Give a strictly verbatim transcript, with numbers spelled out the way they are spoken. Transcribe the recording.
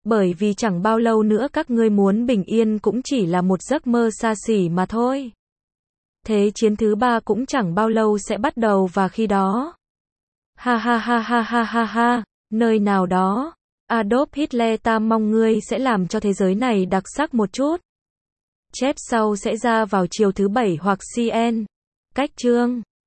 Bởi vì chẳng bao lâu nữa các ngươi muốn bình yên cũng chỉ là một giấc mơ xa xỉ mà thôi. Thế chiến thứ ba cũng chẳng bao lâu sẽ bắt đầu và khi đó. Ha ha ha ha ha ha ha, nơi nào đó. Adolf Hitler, ta mong ngươi sẽ làm cho thế giới này đặc sắc một chút. Chép sau sẽ ra vào chiều thứ bảy hoặc xê en. Cách chương